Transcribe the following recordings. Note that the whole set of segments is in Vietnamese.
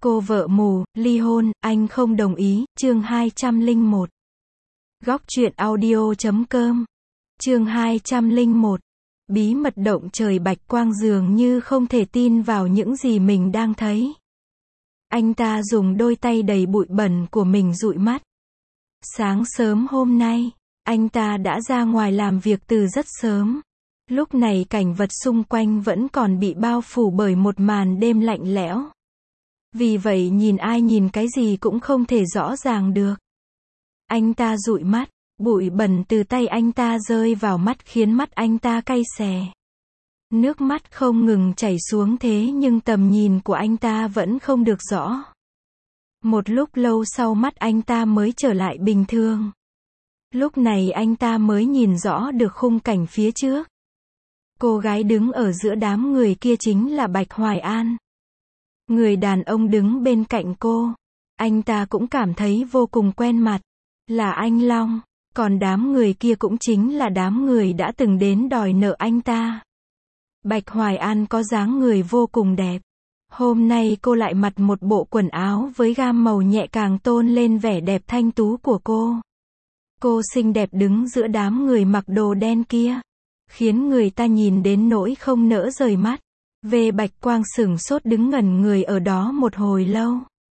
Cô vợ mù, ly hôn, anh không đồng ý, chương 201. Góc truyện audio.com. Chương 201. Bí mật động trời. Bạch Quang dường như không thể tin vào những gì mình đang thấy. Anh ta dùng đôi tay đầy bụi bẩn của mình dụi mắt. Sáng sớm hôm nay, anh ta đã ra ngoài làm việc từ rất sớm. Lúc này cảnh vật xung quanh vẫn còn bị bao phủ bởi một màn đêm lạnh lẽo. Vì vậy nhìn ai nhìn cái gì cũng không thể rõ ràng được. Anh ta dụi mắt, bụi bẩn từ tay anh ta rơi vào mắt khiến mắt anh ta cay xè. Nước mắt không ngừng chảy xuống thế nhưng tầm nhìn của anh ta vẫn không được rõ. Một lúc lâu sau mắt anh ta mới trở lại bình thường. Lúc này anh ta mới nhìn rõ được khung cảnh phía trước. Cô gái đứng ở giữa đám người kia chính là Bạch Hoài An. Người đàn ông đứng bên cạnh cô, anh ta cũng cảm thấy vô cùng quen mặt, là anh Long, còn đám người kia cũng chính là đám người đã từng đến đòi nợ anh ta. Bạch Hoài An có dáng người vô cùng đẹp. Hôm nay cô lại mặc một bộ quần áo với gam màu nhẹ càng tôn lên vẻ đẹp thanh tú của cô. Cô xinh đẹp đứng giữa đám người mặc đồ đen kia, khiến người ta nhìn đến nỗi không nỡ rời mắt. Bạch Quang sửng sốt đứng ngẩn người ở đó một hồi lâu.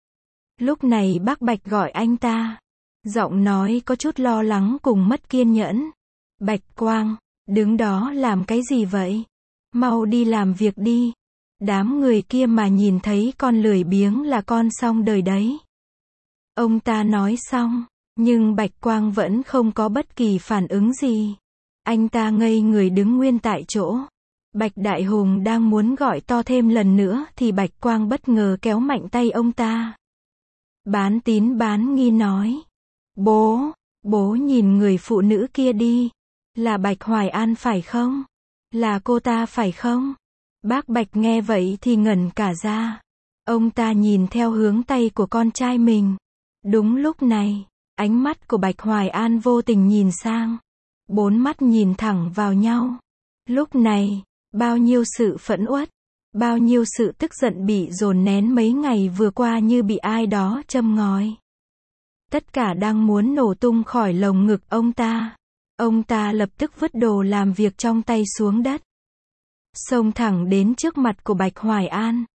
Lúc này bác Bạch gọi anh ta. Giọng nói có chút lo lắng cùng mất kiên nhẫn. Bạch Quang, đứng đó làm cái gì vậy? Mau đi làm việc đi. Đám người kia mà nhìn thấy con lười biếng là con xong đời đấy. Ông ta nói xong, nhưng Bạch Quang vẫn không có bất kỳ phản ứng gì. Anh ta ngây người đứng nguyên tại chỗ. Bạch Đại Hùng đang muốn gọi to thêm lần nữa thì Bạch Quang bất ngờ kéo mạnh tay ông ta. Bán tín bán nghi nói. Bố nhìn người phụ nữ kia đi. Là Bạch Hoài An phải không? Là cô ta phải không? Bác Bạch nghe vậy thì ngẩn cả ra. Ông ta nhìn theo hướng tay của con trai mình. Đúng lúc này, ánh mắt của Bạch Hoài An vô tình nhìn sang. Bốn mắt nhìn thẳng vào nhau. Lúc này, bao nhiêu sự phẫn uất, bao nhiêu sự tức giận bị dồn nén mấy ngày vừa qua như bị ai đó châm ngòi. Tất cả đang muốn nổ tung khỏi lồng ngực ông ta. Ông ta lập tức vứt đồ làm việc trong tay xuống đất. Xông thẳng đến trước mặt của Bạch Hoài An.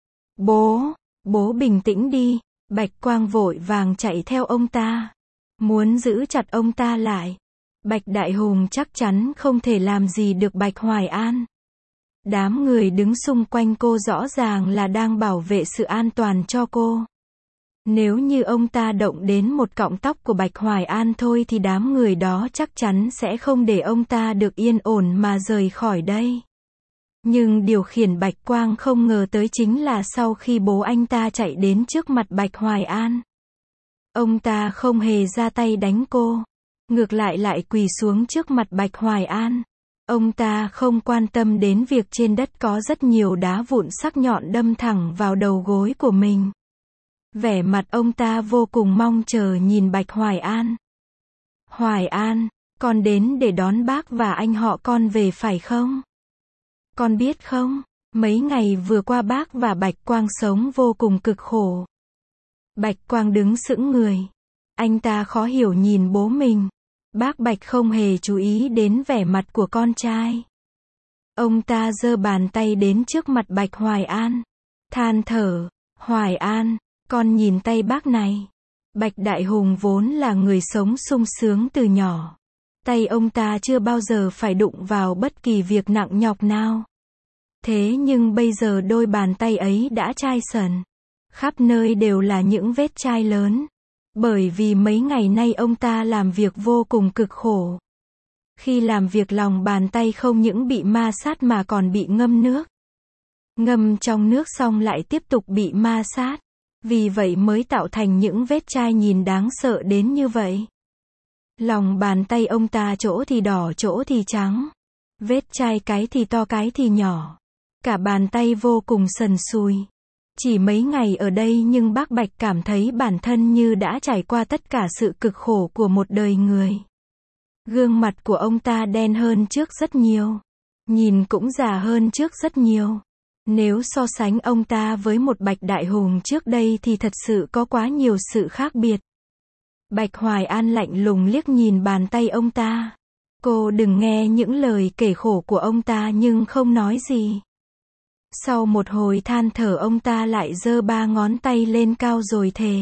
Bố bình tĩnh đi. Bạch Quang vội vàng chạy theo ông ta. Muốn giữ chặt ông ta lại. Bạch Đại Hùng chắc chắn không thể làm gì được Bạch Hoài An. Đám người đứng xung quanh cô rõ ràng là đang bảo vệ sự an toàn cho cô. Nếu như ông ta động đến một cọng tóc của Bạch Hoài An thôi thì đám người đó chắc chắn sẽ không để ông ta được yên ổn mà rời khỏi đây. Nhưng điều khiến Bạch Quang không ngờ tới chính là sau khi bố anh ta chạy đến trước mặt Bạch Hoài An, ông ta không hề ra tay đánh cô. Ngược lại quỳ xuống trước mặt Bạch Hoài An. Ông ta không quan tâm đến việc trên đất có rất nhiều đá vụn sắc nhọn đâm thẳng vào đầu gối của mình. Vẻ mặt ông ta vô cùng mong chờ nhìn Bạch Hoài An. Hoài An, con đến để đón bác và anh họ con về phải không? Con biết không, mấy ngày vừa qua bác và Bạch Quang sống vô cùng cực khổ. Bạch Quang đứng sững người. Anh ta khó hiểu nhìn bố mình. Bác Bạch không hề chú ý đến vẻ mặt của con trai. Ông ta giơ bàn tay đến trước mặt Bạch Hoài An. Than thở, Hoài An, con nhìn tay bác này. Bạch Đại Hùng vốn là người sống sung sướng từ nhỏ. Tay ông ta chưa bao giờ phải đụng vào bất kỳ việc nặng nhọc nào. Thế nhưng bây giờ đôi bàn tay ấy đã chai sần. Khắp nơi đều là những vết chai lớn. Bởi vì mấy ngày nay ông ta làm việc vô cùng cực khổ. Khi làm việc lòng bàn tay không những bị ma sát mà còn bị ngâm nước. Ngâm trong nước xong lại tiếp tục bị ma sát. Vì vậy mới tạo thành những vết chai nhìn đáng sợ đến như vậy. Lòng bàn tay ông ta chỗ thì đỏ chỗ thì trắng. Vết chai cái thì to cái thì nhỏ. Cả bàn tay vô cùng sần sùi. Chỉ mấy ngày ở đây nhưng bác Bạch cảm thấy bản thân như đã trải qua tất cả sự cực khổ của một đời người. Gương mặt của ông ta đen hơn trước rất nhiều. Nhìn cũng già hơn trước rất nhiều. Nếu so sánh ông ta với một Bạch Đại Hùng trước đây thì thật sự có quá nhiều sự khác biệt. Bạch Hoài An lạnh lùng liếc nhìn bàn tay ông ta. Cô đừng nghe những lời kể khổ của ông ta nhưng không nói gì. Sau một hồi than thở ông ta lại giơ 3 ngón tay lên cao rồi thề.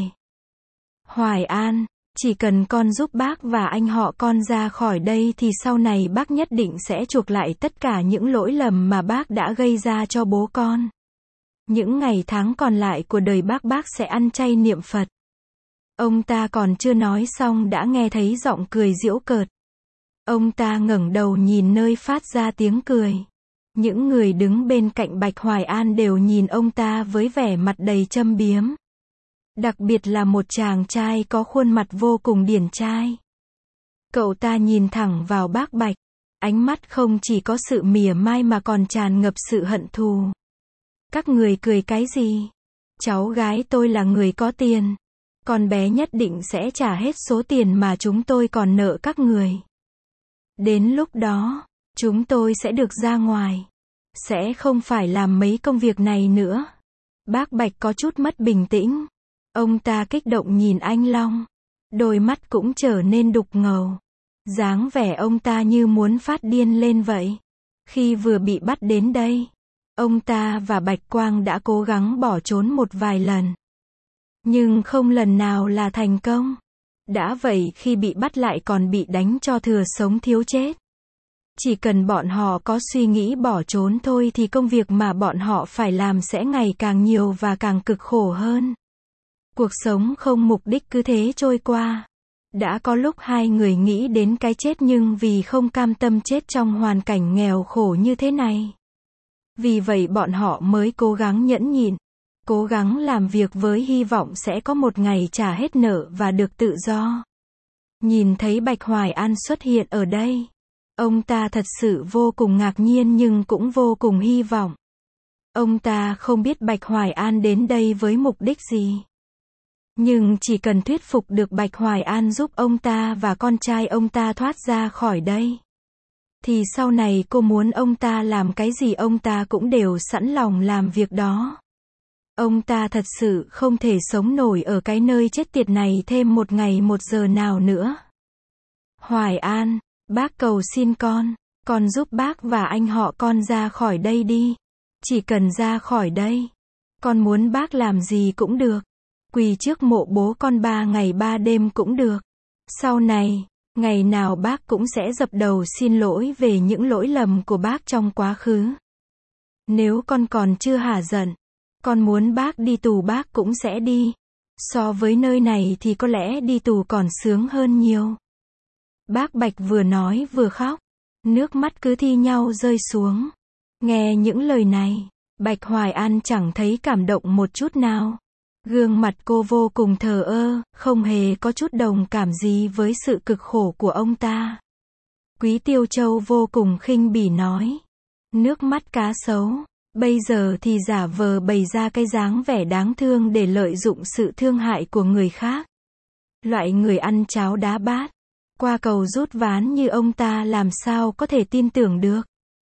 Hoài An, chỉ cần con giúp bác và anh họ con ra khỏi đây thì sau này bác nhất định sẽ chuộc lại tất cả những lỗi lầm mà bác đã gây ra cho bố con. Những ngày tháng còn lại của đời bác sẽ ăn chay niệm Phật. Ông ta còn chưa nói xong đã nghe thấy giọng cười giễu cợt. Ông ta ngẩng đầu nhìn nơi phát ra tiếng cười. Những người đứng bên cạnh Bạch Hoài An đều nhìn ông ta với vẻ mặt đầy châm biếm. Đặc biệt là một chàng trai có khuôn mặt vô cùng điển trai. Cậu ta nhìn thẳng vào bác Bạch. Ánh mắt không chỉ có sự mỉa mai mà còn tràn ngập sự hận thù. Các người cười cái gì? Cháu gái tôi là người có tiền. Con bé nhất định sẽ trả hết số tiền mà chúng tôi còn nợ các người. Đến lúc đó, chúng tôi sẽ được ra ngoài. Sẽ không phải làm mấy công việc này nữa. Bác Bạch có chút mất bình tĩnh. Ông ta kích động nhìn anh Long. Đôi mắt cũng trở nên đục ngầu. Dáng vẻ ông ta như muốn phát điên lên vậy. Khi vừa bị bắt đến đây, ông ta và Bạch Quang đã cố gắng bỏ trốn một vài lần. Nhưng không lần nào là thành công. Đã vậy khi bị bắt lại còn bị đánh cho thừa sống thiếu chết. Chỉ cần bọn họ có suy nghĩ bỏ trốn thôi thì công việc mà bọn họ phải làm sẽ ngày càng nhiều và càng cực khổ hơn. Cuộc sống không mục đích cứ thế trôi qua. Đã có lúc hai người nghĩ đến cái chết nhưng vì không cam tâm chết trong hoàn cảnh nghèo khổ như thế này. Vì vậy bọn họ mới cố gắng nhẫn nhịn. Cố gắng làm việc với hy vọng sẽ có một ngày trả hết nợ và được tự do. Nhìn thấy Bạch Hoài An xuất hiện ở đây. Ông ta thật sự vô cùng ngạc nhiên nhưng cũng vô cùng hy vọng. Ông ta không biết Bạch Hoài An đến đây với mục đích gì. Nhưng chỉ cần thuyết phục được Bạch Hoài An giúp ông ta và con trai ông ta thoát ra khỏi đây. Thì sau này cô muốn ông ta làm cái gì ông ta cũng đều sẵn lòng làm việc đó. Ông ta thật sự không thể sống nổi ở cái nơi chết tiệt này thêm một ngày một giờ nào nữa. Hoài An, bác cầu xin con giúp bác và anh họ con ra khỏi đây đi. Chỉ cần ra khỏi đây. Con muốn bác làm gì cũng được. Quỳ trước mộ bố con 3 ngày 3 đêm cũng được. Sau này, ngày nào bác cũng sẽ dập đầu xin lỗi về những lỗi lầm của bác trong quá khứ. Nếu con còn chưa hả giận, con muốn bác đi tù bác cũng sẽ đi. So với nơi này thì có lẽ đi tù còn sướng hơn nhiều. Bác Bạch vừa nói vừa khóc. Nước mắt cứ thi nhau rơi xuống. Nghe những lời này, Bạch Hoài An chẳng thấy cảm động một chút nào. Gương mặt cô vô cùng thờ ơ, không hề có chút đồng cảm gì với sự cực khổ của ông ta. Quý Tiêu Châu vô cùng khinh bỉ nói. Nước mắt cá sấu. Bây giờ thì giả vờ bày ra cái dáng vẻ đáng thương để lợi dụng sự thương hại của người khác. Loại người ăn cháo đá bát, qua cầu rút ván như ông ta làm sao có thể tin tưởng được.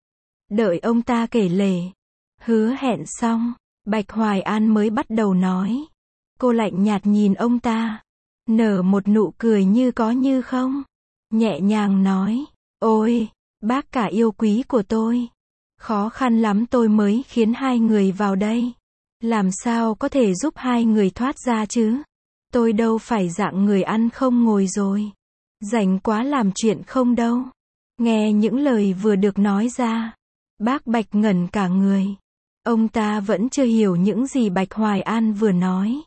Đợi ông ta kể lể, hứa hẹn xong, Bạch Hoài An mới bắt đầu nói. Cô lạnh nhạt nhìn ông ta, nở một nụ cười như có như không. Nhẹ nhàng nói, ôi, bác cả yêu quý của tôi. Khó khăn lắm tôi mới khiến hai người vào đây. Làm sao có thể giúp hai người thoát ra chứ? Tôi đâu phải dạng người ăn không ngồi rồi. Rảnh quá làm chuyện không đâu. Nghe những lời vừa được nói ra. Bác Bạch ngẩn cả người. Ông ta vẫn chưa hiểu những gì Bạch Hoài An vừa nói.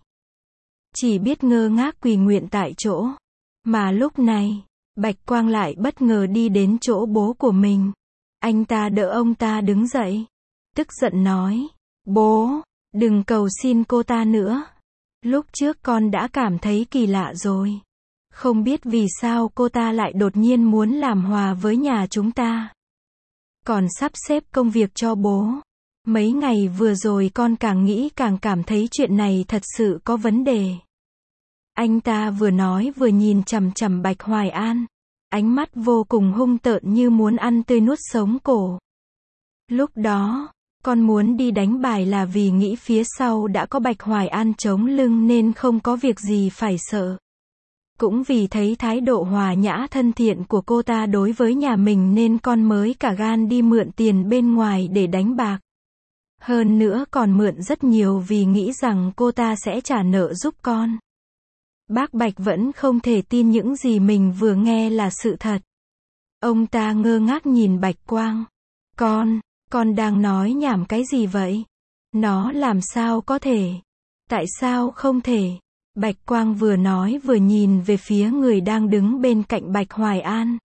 Chỉ biết ngơ ngác quỳ nguyện tại chỗ. Mà lúc này, Bạch Quang lại bất ngờ đi đến chỗ bố của mình. Anh ta đỡ ông ta đứng dậy. Tức giận nói. Bố, đừng cầu xin cô ta nữa. Lúc trước con đã cảm thấy kỳ lạ rồi. Không biết vì sao cô ta lại đột nhiên muốn làm hòa với nhà chúng ta. Còn sắp xếp công việc cho bố. Mấy ngày vừa rồi con càng nghĩ càng cảm thấy chuyện này thật sự có vấn đề. Anh ta vừa nói vừa nhìn chằm chằm Bạch Hoài An. Ánh mắt vô cùng hung tợn như muốn ăn tươi nuốt sống cổ. Lúc đó, Con muốn đi đánh bài là vì nghĩ phía sau đã có Bạch Hoài An chống lưng nên không có việc gì phải sợ. Cũng vì thấy thái độ hòa nhã thân thiện của cô ta đối với nhà mình nên con mới cả gan đi mượn tiền bên ngoài để đánh bạc. Hơn nữa còn mượn rất nhiều vì nghĩ rằng cô ta sẽ trả nợ giúp con. Bác Bạch vẫn không thể tin những gì mình vừa nghe là sự thật. Ông ta ngơ ngác nhìn Bạch Quang. Con đang nói nhảm cái gì vậy? Nó làm sao có thể? Tại sao không thể? Bạch Quang vừa nói vừa nhìn về phía người đang đứng bên cạnh Bạch Hoài An.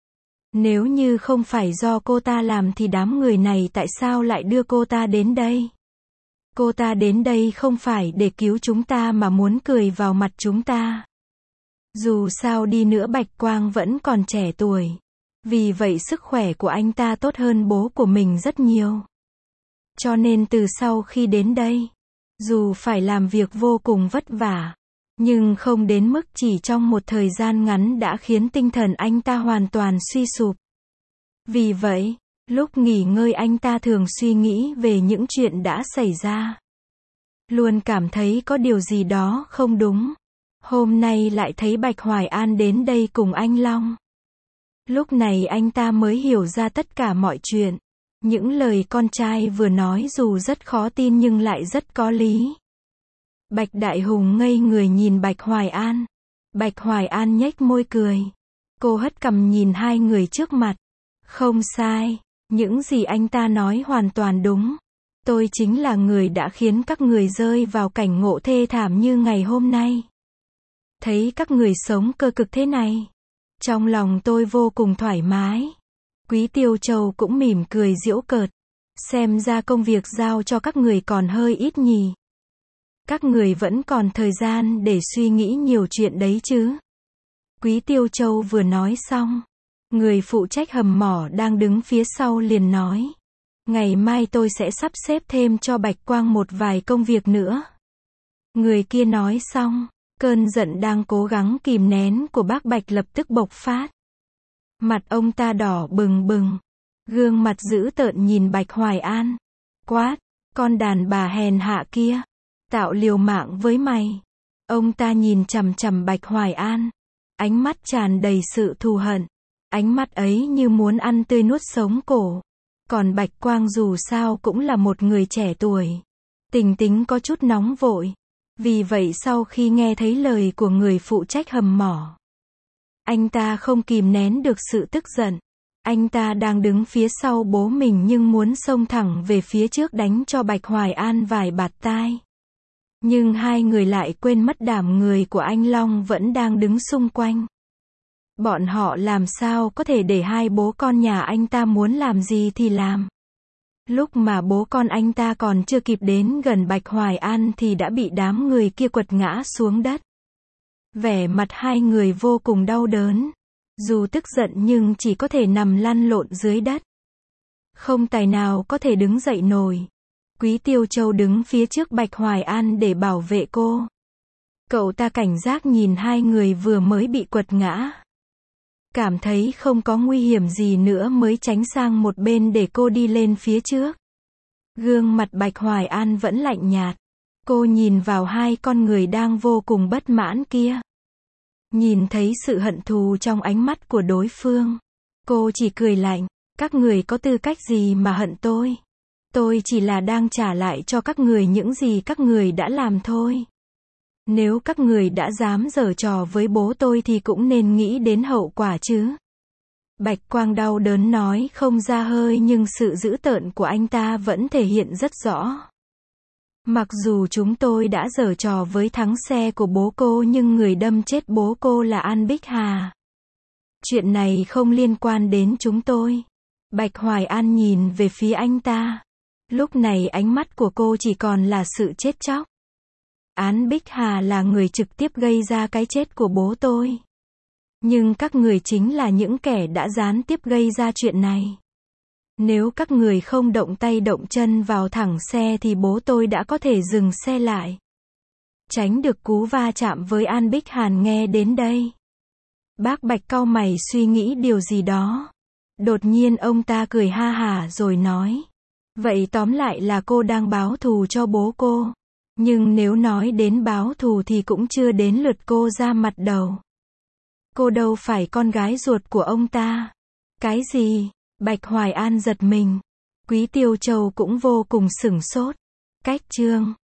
Nếu như không phải do cô ta làm thì đám người này tại sao lại đưa cô ta đến đây? Cô ta đến đây không phải để cứu chúng ta mà muốn cười vào mặt chúng ta. Dù sao đi nữa Bạch Quang vẫn còn trẻ tuổi. Vì vậy sức khỏe của anh ta tốt hơn bố của mình rất nhiều. Cho nên từ sau khi đến đây, dù phải làm việc vô cùng vất vả, nhưng không đến mức chỉ trong một thời gian ngắn đã khiến tinh thần anh ta hoàn toàn suy sụp. Vì vậy, lúc nghỉ ngơi anh ta thường suy nghĩ về những chuyện đã xảy ra. Luôn cảm thấy có điều gì đó không đúng. Hôm nay lại thấy Bạch Hoài An đến đây cùng anh Long. Lúc này anh ta mới hiểu ra tất cả mọi chuyện. Những lời con trai vừa nói dù rất khó tin nhưng lại rất có lý. Bạch Đại Hùng ngây người nhìn Bạch Hoài An. Bạch Hoài An nhếch môi cười. Cô hất cằm nhìn hai người trước mặt. Không sai, những gì anh ta nói hoàn toàn đúng. Tôi chính là người đã khiến các người rơi vào cảnh ngộ thê thảm như ngày hôm nay. Thấy các người sống cơ cực thế này, trong lòng tôi vô cùng thoải mái. Quý Tiêu Châu cũng mỉm cười giễu cợt. Xem ra công việc giao cho các người còn hơi ít nhỉ. Các người vẫn còn thời gian để suy nghĩ nhiều chuyện đấy chứ. Quý Tiêu Châu vừa nói xong, người phụ trách hầm mỏ đang đứng phía sau liền nói. Ngày mai tôi sẽ sắp xếp thêm cho Bạch Quang một vài công việc nữa. Người kia nói xong, cơn giận đang cố gắng kìm nén của bác Bạch lập tức bộc phát. Mặt ông ta đỏ bừng bừng, gương mặt dữ tợn nhìn Bạch Hoài An. Quát, con đàn bà hèn hạ kia, tạo liều mạng với mày. Ông ta nhìn chằm chằm Bạch Hoài An, ánh mắt tràn đầy sự thù hận. Ánh mắt ấy như muốn ăn tươi nuốt sống cổ. Còn Bạch Quang dù sao cũng là một người trẻ tuổi. Tính tình có chút nóng vội. Vì vậy sau khi nghe thấy lời của người phụ trách hầm mỏ, anh ta không kìm nén được sự tức giận. Anh ta đang đứng phía sau bố mình nhưng muốn xông thẳng về phía trước đánh cho Bạch Hoài An vài bạt tai. Nhưng hai người lại quên mất đảm người của anh Long vẫn đang đứng xung quanh. Bọn họ làm sao có thể để hai bố con nhà anh ta muốn làm gì thì làm. Lúc mà bố con anh ta còn chưa kịp đến gần Bạch Hoài An thì đã bị đám người kia quật ngã xuống đất. Vẻ mặt hai người vô cùng đau đớn. Dù tức giận nhưng chỉ có thể nằm lăn lộn dưới đất. Không tài nào có thể đứng dậy nổi. Quý Tiêu Châu đứng phía trước Bạch Hoài An để bảo vệ cô. Cậu ta cảnh giác nhìn hai người vừa mới bị quật ngã. Cảm thấy không có nguy hiểm gì nữa mới tránh sang một bên để cô đi lên phía trước. Gương mặt Bạch Hoài An vẫn lạnh nhạt. Cô nhìn vào hai con người đang vô cùng bất mãn kia. Nhìn thấy sự hận thù trong ánh mắt của đối phương. Cô chỉ cười lạnh. Các người có tư cách gì mà hận tôi? Tôi chỉ là đang trả lại cho các người những gì các người đã làm thôi. Nếu các người đã dám giở trò với bố tôi thì cũng nên nghĩ đến hậu quả chứ. Bạch Quang đau đớn nói không ra hơi nhưng sự dữ tợn của anh ta vẫn thể hiện rất rõ. Mặc dù chúng tôi đã giở trò với thắng xe của bố cô nhưng người đâm chết bố cô là An Bích Hà. Chuyện này không liên quan đến chúng tôi. Bạch Hoài An nhìn về phía anh ta. Lúc này ánh mắt của cô chỉ còn là sự chết chóc. An Bích Hà là người trực tiếp gây ra cái chết của bố tôi. Nhưng các người chính là những kẻ đã gián tiếp gây ra chuyện này. Nếu các người không động tay động chân vào thẳng xe thì bố tôi đã có thể dừng xe lại. Tránh được cú va chạm với An Bích Hàn. Nghe đến đây, bác Bạch cau mày suy nghĩ điều gì đó. Đột nhiên ông ta cười ha hả rồi nói. Vậy tóm lại là cô đang báo thù cho bố cô. Nhưng nếu nói đến báo thù thì cũng chưa đến lượt cô ra mặt đầu. Cô đâu phải con gái ruột của ông ta. Cái gì? Bạch Hoài An giật mình. Quý Tiêu Châu cũng vô cùng sửng sốt. Cách chương